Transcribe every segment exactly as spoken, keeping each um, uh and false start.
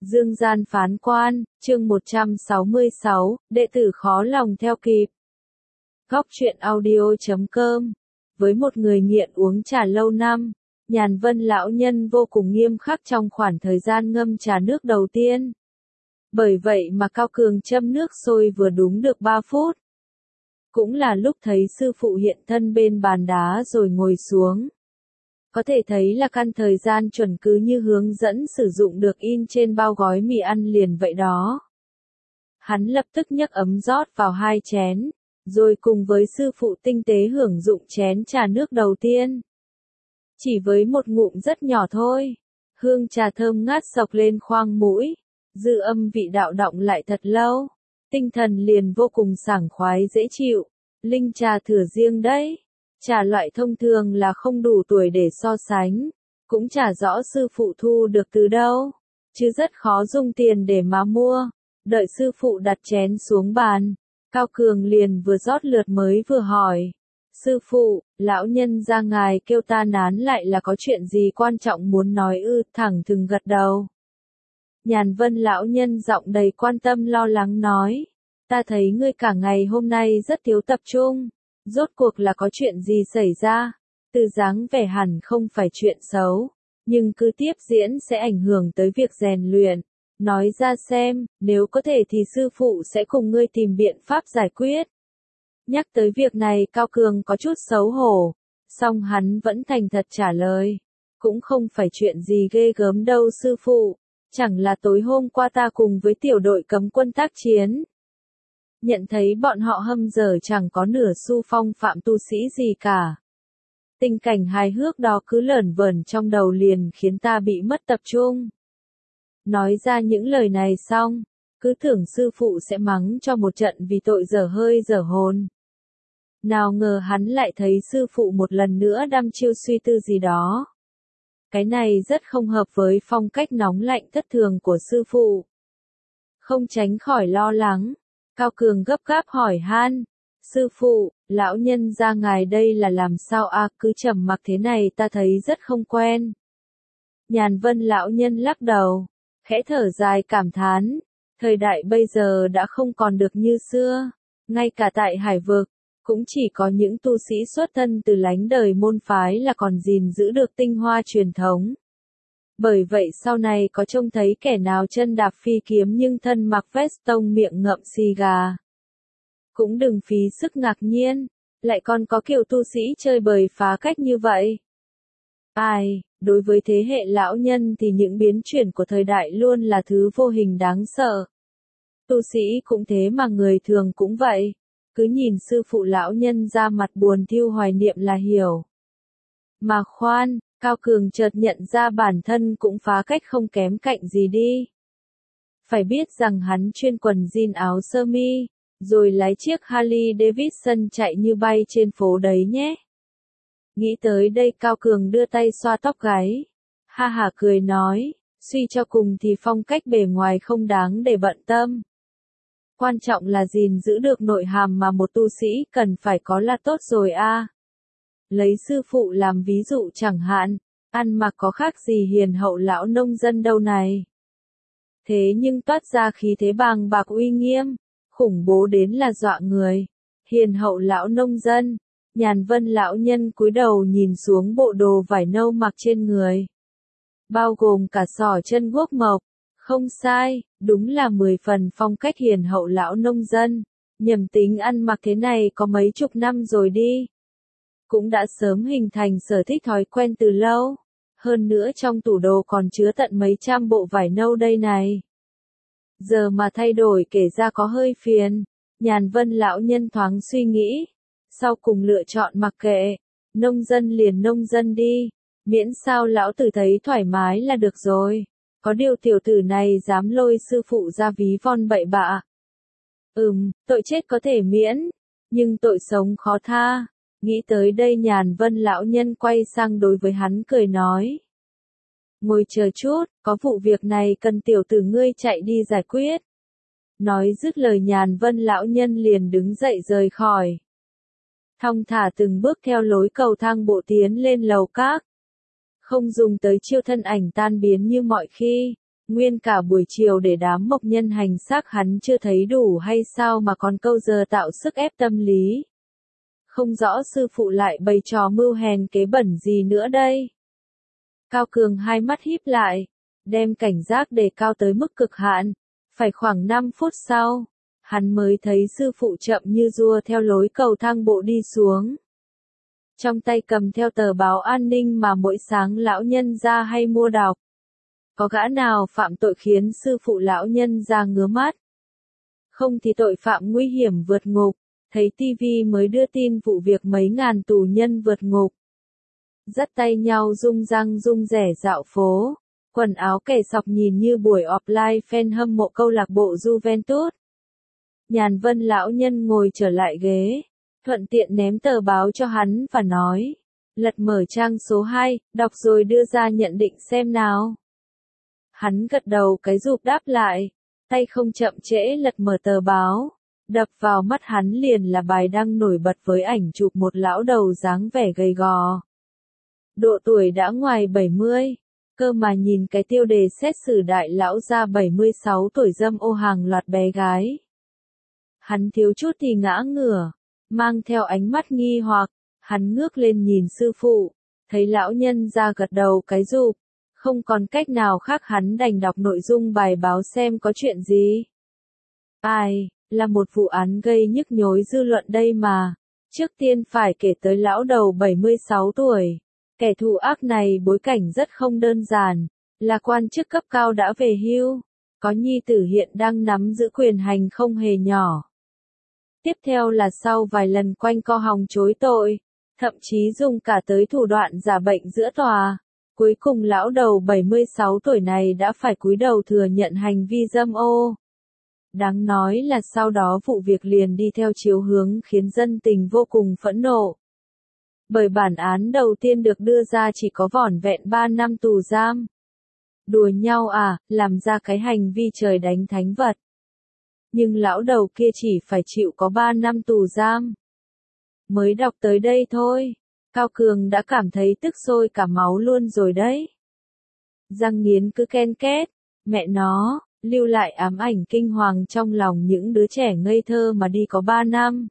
Dương gian phán quan, chương một trăm sáu mươi sáu, đệ tử khó lòng theo kịp. Góc truyện audio chấm com. Với một người nghiện uống trà lâu năm, Nhàn Vân lão nhân vô cùng nghiêm khắc trong khoảng thời gian ngâm trà nước đầu tiên. Bởi vậy mà Cao Cường châm nước sôi vừa đúng được ba phút. Cũng là lúc thấy sư phụ hiện thân bên bàn đá rồi ngồi xuống. Có thể thấy là căn thời gian chuẩn cứ như hướng dẫn sử dụng được in trên bao gói mì ăn liền vậy đó. Hắn lập tức nhấc ấm rót vào hai chén, rồi cùng với sư phụ tinh tế hưởng dụng chén trà nước đầu tiên. Chỉ với một ngụm rất nhỏ thôi, hương trà thơm ngát sộc lên khoang mũi, dư âm vị đạo đọng lại thật lâu, tinh thần liền vô cùng sảng khoái dễ chịu, linh trà thửa riêng đấy. Trà loại thông thường là không đủ tuổi để so sánh, cũng chả rõ sư phụ thu được từ đâu, chứ rất khó dùng tiền để mà mua. Đợi sư phụ đặt chén xuống bàn, Cao Cường liền vừa rót lượt mới vừa hỏi. Sư phụ, lão nhân ra ngài kêu ta nán lại là có chuyện gì quan trọng muốn nói ư? Thẳng thừng gật đầu. Nhàn Vân lão nhân giọng đầy quan tâm lo lắng nói. Ta thấy ngươi cả ngày hôm nay rất thiếu tập trung. Rốt cuộc là có chuyện gì xảy ra? Từ dáng vẻ hẳn không phải chuyện xấu, nhưng cứ tiếp diễn sẽ ảnh hưởng tới việc rèn luyện. Nói ra xem, nếu có thể thì sư phụ sẽ cùng ngươi tìm biện pháp giải quyết. Nhắc tới việc này Cao Cường có chút xấu hổ, song hắn vẫn thành thật trả lời. Cũng không phải chuyện gì ghê gớm đâu sư phụ, chẳng là tối hôm qua ta cùng với tiểu đội cấm quân tác chiến. Nhận thấy bọn họ hâm dở chẳng có nửa xu phong phạm tu sĩ gì cả. Tình cảnh hài hước đó cứ lởn vởn trong đầu liền khiến ta bị mất tập trung. Nói ra những lời này xong, cứ tưởng sư phụ sẽ mắng cho một trận vì tội dở hơi dở hồn. Nào ngờ hắn lại thấy sư phụ một lần nữa đăm chiêu suy tư gì đó. Cái này rất không hợp với phong cách nóng lạnh thất thường của sư phụ. Không tránh khỏi lo lắng. Cao Cường gấp gáp hỏi han, sư phụ, lão nhân ra ngài đây là làm sao à, cứ trầm mặc thế này ta thấy rất không quen. Nhàn Vân lão nhân lắc đầu, khẽ thở dài cảm thán, thời đại bây giờ đã không còn được như xưa, ngay cả tại Hải Vực, cũng chỉ có những tu sĩ xuất thân từ lánh đời môn phái là còn gìn giữ được tinh hoa truyền thống. Bởi vậy sau này có trông thấy kẻ nào chân đạp phi kiếm nhưng thân mặc vest tông miệng ngậm xì gà. Cũng đừng phí sức ngạc nhiên, lại còn có kiểu tu sĩ chơi bời phá cách như vậy. Ai, đối với thế hệ lão nhân thì những biến chuyển của thời đại luôn là thứ vô hình đáng sợ. Tu sĩ cũng thế mà người thường cũng vậy, cứ nhìn sư phụ lão nhân ra mặt buồn thiu hoài niệm là hiểu. Mà khoan, Cao Cường chợt nhận ra bản thân cũng phá cách không kém cạnh gì đi. Phải biết rằng hắn chuyên quần jean áo sơ mi, rồi lái chiếc Harley Davidson chạy như bay trên phố đấy nhé. Nghĩ tới đây Cao Cường đưa tay xoa tóc gáy. Ha ha cười nói, suy cho cùng thì phong cách bề ngoài không đáng để bận tâm. Quan trọng là gìn giữ được nội hàm mà một tu sĩ cần phải có là tốt rồi a. Lấy sư phụ làm ví dụ chẳng hạn, ăn mặc có khác gì hiền hậu lão nông dân đâu này. Thế nhưng toát ra khí thế bàng bạc uy nghiêm, khủng bố đến là dọa người. Hiền hậu lão nông dân, Nhàn Vân lão nhân cúi đầu nhìn xuống bộ đồ vải nâu mặc trên người. Bao gồm cả sỏ chân guốc mộc, không sai, đúng là mười phần phong cách hiền hậu lão nông dân. Nhầm tính ăn mặc thế này có mấy chục năm rồi đi. Cũng đã sớm hình thành sở thích thói quen từ lâu, hơn nữa trong tủ đồ còn chứa tận mấy trăm bộ vải nâu đây này. Giờ mà thay đổi kể ra có hơi phiền, Nhàn Vân lão nhân thoáng suy nghĩ, sau cùng lựa chọn mặc kệ, nông dân liền nông dân đi, miễn sao lão tử thấy thoải mái là được rồi, có điều tiểu tử này dám lôi sư phụ ra ví von bậy bạ. Ừm, tội chết có thể miễn, nhưng tội sống khó tha. Nghĩ tới đây Nhàn Vân lão nhân quay sang đối với hắn cười nói. Ngồi chờ chút, có vụ việc này cần tiểu tử ngươi chạy đi giải quyết. Nói dứt lời Nhàn Vân lão nhân liền đứng dậy rời khỏi. Thong thả từng bước theo lối cầu thang bộ tiến lên lầu các. Không dùng tới chiêu thân ảnh tan biến như mọi khi, Nguyên cả buổi chiều để đám mộc nhân hành xác hắn chưa thấy đủ hay sao mà còn câu giờ tạo sức ép tâm lý. Không rõ sư phụ lại bày trò mưu hèn kế bẩn gì nữa đây. Cao Cường hai mắt híp lại, đem cảnh giác đề cao tới mức cực hạn. Phải khoảng năm phút sau, hắn mới thấy sư phụ chậm như rua theo lối cầu thang bộ đi xuống. Trong tay cầm theo tờ báo an ninh mà mỗi sáng lão nhân gia hay mua đọc. Có gã nào phạm tội khiến sư phụ lão nhân gia ngứa mắt? Không thì tội phạm nguy hiểm vượt ngục, thấy tivi mới đưa tin vụ việc mấy ngàn tù nhân vượt ngục. Dắt tay nhau rung răng rung rẻ dạo phố, quần áo kẻ sọc nhìn như buổi offline fan hâm mộ câu lạc bộ Juventus. Nhàn Vân lão nhân ngồi trở lại ghế, thuận tiện ném tờ báo cho hắn và nói, lật mở trang số hai, đọc rồi đưa ra nhận định xem nào. Hắn gật đầu cái rụp đáp lại, tay không chậm trễ lật mở tờ báo, đập vào mắt hắn liền là bài đăng nổi bật với ảnh chụp một lão đầu dáng vẻ gầy gò. Độ tuổi đã ngoài bảy mươi, cơ mà nhìn cái tiêu đề xét xử đại lão ra bảy mươi sáu tuổi dâm ô hàng loạt bé gái. Hắn thiếu chút thì ngã ngửa, mang theo ánh mắt nghi hoặc, hắn ngước lên nhìn sư phụ, thấy lão nhân ra gật đầu cái rụp, không còn cách nào khác hắn đành đọc nội dung bài báo xem có chuyện gì. Ai, là một vụ án gây nhức nhối dư luận đây mà, trước tiên phải kể tới lão đầu bảy mươi sáu tuổi. Kẻ thù ác này bối cảnh rất không đơn giản, là quan chức cấp cao đã về hưu, có nhi tử hiện đang nắm giữ quyền hành không hề nhỏ. Tiếp theo là sau vài lần quanh co hòng chối tội, thậm chí dùng cả tới thủ đoạn giả bệnh giữa tòa, cuối cùng lão đầu bảy mươi sáu tuổi này đã phải cúi đầu thừa nhận hành vi dâm ô. Đáng nói là sau đó vụ việc liền đi theo chiều hướng khiến dân tình vô cùng phẫn nộ. Bởi bản án đầu tiên được đưa ra chỉ có vỏn vẹn ba năm tù giam. Đùa nhau à, làm ra cái hành vi trời đánh thánh vật. Nhưng lão đầu kia chỉ phải chịu có ba năm tù giam. Mới đọc tới đây thôi, Cao Cường đã cảm thấy tức sôi cả máu luôn rồi đấy. Răng nghiến cứ ken két, mẹ nó, lưu lại ám ảnh kinh hoàng trong lòng những đứa trẻ ngây thơ mà đi có ba năm.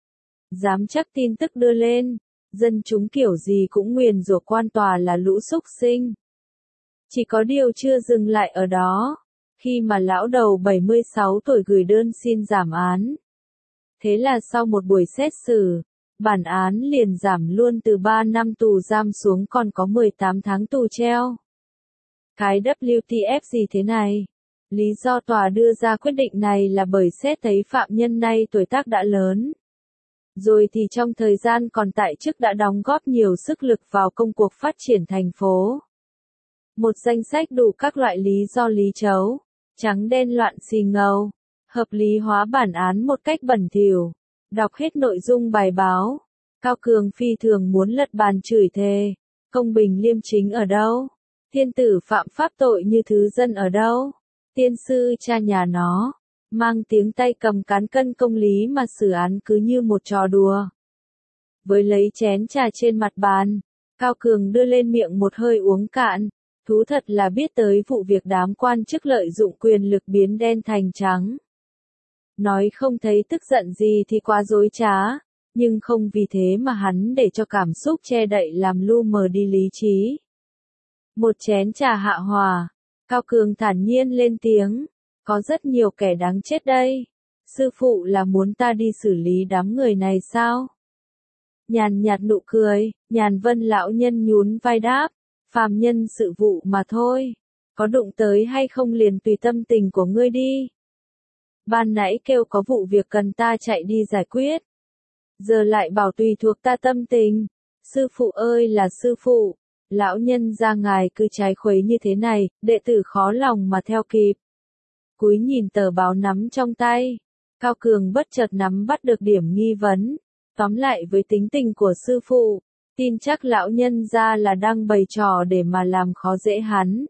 Dám chắc tin tức đưa lên. Dân chúng kiểu gì cũng nguyền rủa quan tòa là lũ súc sinh. Chỉ có điều chưa dừng lại ở đó, khi mà lão đầu bảy mươi sáu tuổi gửi đơn xin giảm án. Thế là sau một buổi xét xử, bản án liền giảm luôn từ ba năm tù giam xuống còn có mười tám tháng tù treo. Cái W T F gì thế này? Lý do tòa đưa ra quyết định này là bởi xét thấy phạm nhân này tuổi tác đã lớn. Rồi thì trong thời gian còn tại chức đã đóng góp nhiều sức lực vào công cuộc phát triển thành phố. Một danh sách đủ các loại lý do lý chấu, trắng đen loạn xì ngầu, hợp lý hóa bản án một cách bẩn thỉu. Đọc hết nội dung bài báo, Cao Cường phi thường muốn lật bàn chửi thề, công bình liêm chính ở đâu? Thiên tử phạm pháp tội như thứ dân ở đâu? Tiên sư cha nhà nó. Mang tiếng tay cầm cán cân công lý mà xử án cứ như một trò đùa. Với lấy chén trà trên mặt bàn, Cao Cường đưa lên miệng một hơi uống cạn, thú thật là biết tới vụ việc đám quan chức lợi dụng quyền lực biến đen thành trắng. Nói không thấy tức giận gì thì quá dối trá, nhưng không vì thế mà hắn để cho cảm xúc che đậy làm lu mờ đi lý trí. Một chén trà hạ hòa, Cao Cường thản nhiên lên tiếng. Có rất nhiều kẻ đáng chết đây. Sư phụ là muốn ta đi xử lý đám người này sao? Nhàn nhạt nụ cười, Nhàn Vân lão nhân nhún vai đáp, phàm nhân sự vụ mà thôi. Có đụng tới hay không liền tùy tâm tình của ngươi đi. Ban nãy kêu có vụ việc cần ta chạy đi giải quyết. Giờ lại bảo tùy thuộc ta tâm tình. Sư phụ ơi là sư phụ. Lão nhân ra ngài cứ trái khuấy như thế này, đệ tử khó lòng mà theo kịp. Cúi nhìn tờ báo nắm trong tay, Cao Cường bất chợt nắm bắt được điểm nghi vấn. Tóm lại với tính tình của sư phụ, tin chắc lão nhân ra là đang bày trò để mà làm khó dễ hắn.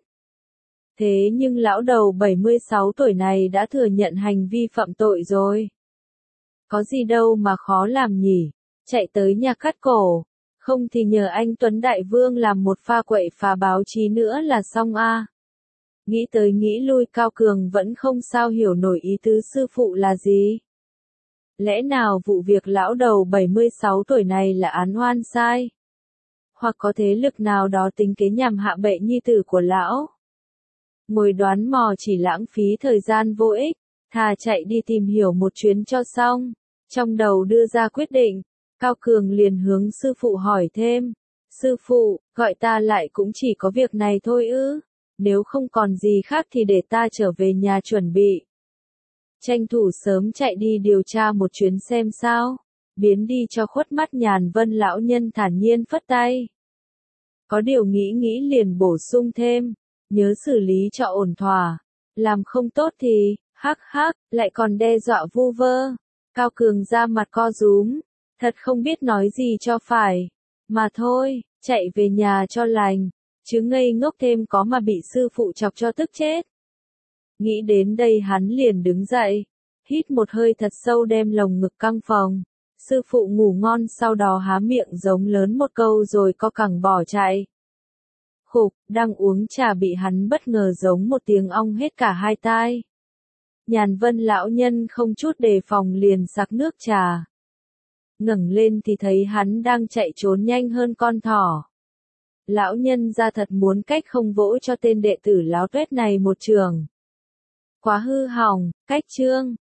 Thế nhưng lão đầu bảy mươi sáu tuổi này đã thừa nhận hành vi phạm tội rồi. Có gì đâu mà khó làm nhỉ, chạy tới nhà cắt cổ, không thì nhờ anh Tuấn Đại Vương làm một pha quậy phá báo chí nữa là xong a. Nghĩ tới nghĩ lui Cao Cường vẫn không sao hiểu nổi ý tứ sư phụ là gì. Lẽ nào vụ việc lão đầu bảy mươi sáu tuổi này là án oan sai? Hoặc có thế lực nào đó tính kế nhằm hạ bệ nhi tử của lão? Ngồi đoán mò chỉ lãng phí thời gian vô ích, thà chạy đi tìm hiểu một chuyến cho xong. Trong đầu đưa ra quyết định, Cao Cường liền hướng sư phụ hỏi thêm. Sư phụ, gọi ta lại cũng chỉ có việc này thôi ư? Nếu không còn gì khác thì để ta trở về nhà chuẩn bị. Tranh thủ sớm chạy đi điều tra một chuyến xem sao. Biến đi cho khuất mắt Nhàn Vân lão nhân thản nhiên phất tay. Có điều nghĩ nghĩ liền bổ sung thêm. Nhớ xử lý cho ổn thỏa. Làm không tốt thì, hắc hắc, lại còn đe dọa vu vơ. Cao Cường ra mặt co rúm. Thật không biết nói gì cho phải. Mà thôi, chạy về nhà cho lành. Chứ ngây ngốc thêm có mà bị sư phụ chọc cho tức chết. Nghĩ đến đây hắn liền đứng dậy. Hít một hơi thật sâu đem lồng ngực căng phồng. Sư phụ ngủ ngon sau đó há miệng giống lớn một câu rồi co cẳng bỏ chạy. Khục, đang uống trà bị hắn bất ngờ giống một tiếng ong hết cả hai tai. Nhàn Vân lão nhân không chút đề phòng liền sặc nước trà. Ngẩng lên thì thấy hắn đang chạy trốn nhanh hơn con thỏ. Lão nhân ra thật muốn cách không vỗ cho tên đệ tử láo tuét này một trường. Quá hư hỏng, cách chương.